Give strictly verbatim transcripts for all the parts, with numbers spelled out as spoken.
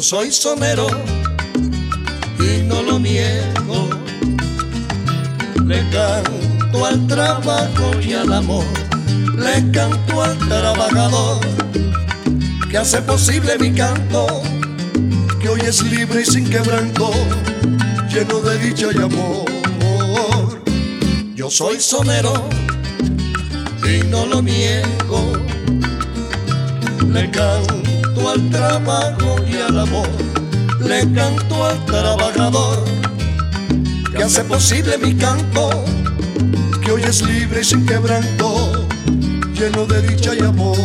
soy sonero y no lo niego. Le canto al trabajo y al amor, le canto al trabajador que hace posible mi canto, que hoy es libre y sin quebranto, lleno de dicha y amor. Yo soy sonero y no lo niego. Le canto al trabajo y al amor, le canto al trabajador que hace posible mi canto, que hoy es libre y sin quebranto, lleno de dicha y amor.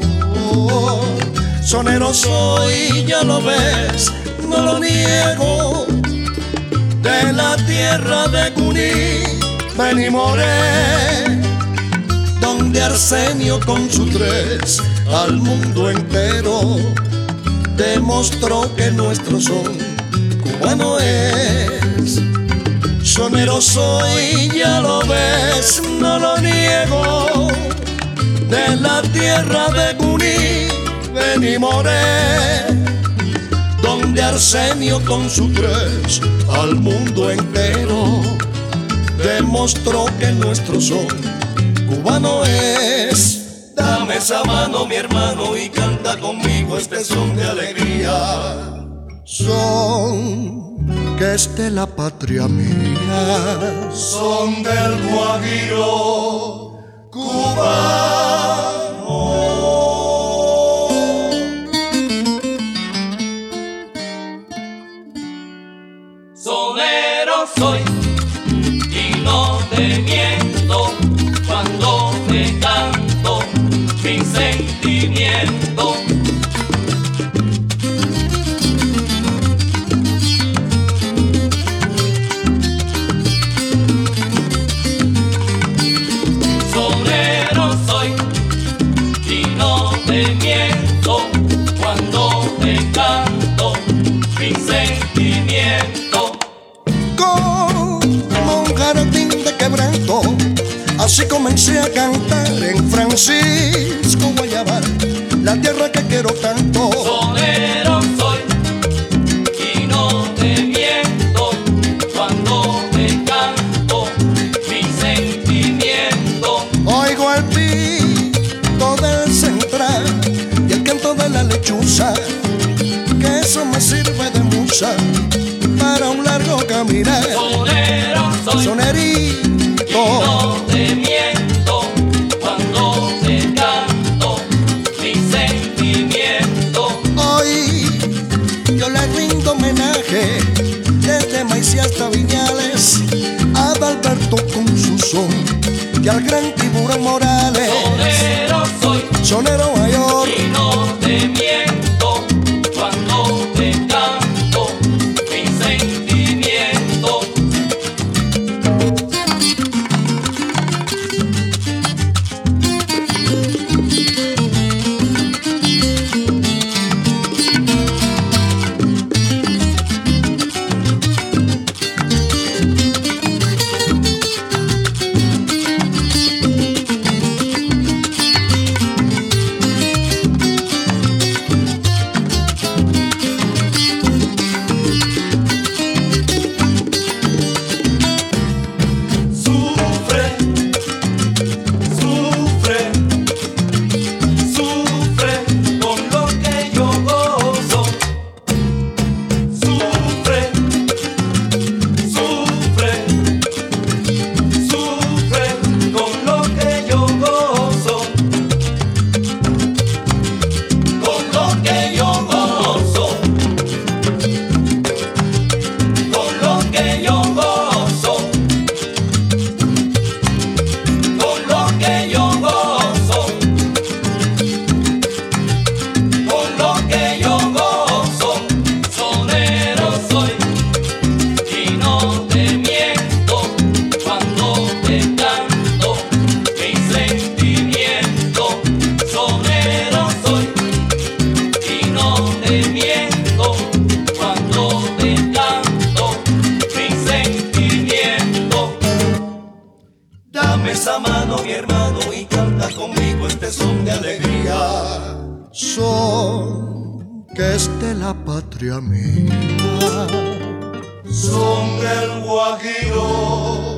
Sonero soy, ya lo ves, no lo niego. De la tierra de Cuní, Beni Moré, donde Arsenio con su tres al mundo entero demostró que nuestro son cubano es. Sonero soy, ya lo ves, no lo niego. De la tierra de Cuní, Beni Moré, donde Arsenio con su tres al mundo entero demostró que nuestro son cubano es. Dame esa mano, mi hermano, y canta conmigo este son de alegría. Son que es de la patria mía, son del Guajiro cubano. Sonero soy y no te miento cuando te canto mi sentimiento. Sonero soy y no te miento cuando te canto mi sentimiento. Como un jardín de quebranto, así comencé a cantar en Francisco Guayabal, la tierra que quiero tanto. Sonero soy y no te miento cuando te canto mi sentimiento. Oigo el pito del central y el canto de la lechuza, que eso me sirve de musa para un largo caminar. Sonero soy Sonerito y no te miento cuando te canto mi sentimiento. hoy yo le rindo homenaje desde Maicí hasta Viñales a Adalberto con su son y al gran Tiburón Morales. Sonero soy Sonero mayor y no te miento cuando te canto mi sentimiento. esa mano, mi hermano, y canta conmigo este son de alegría. Son que es de la patria mía. Son del Guajiro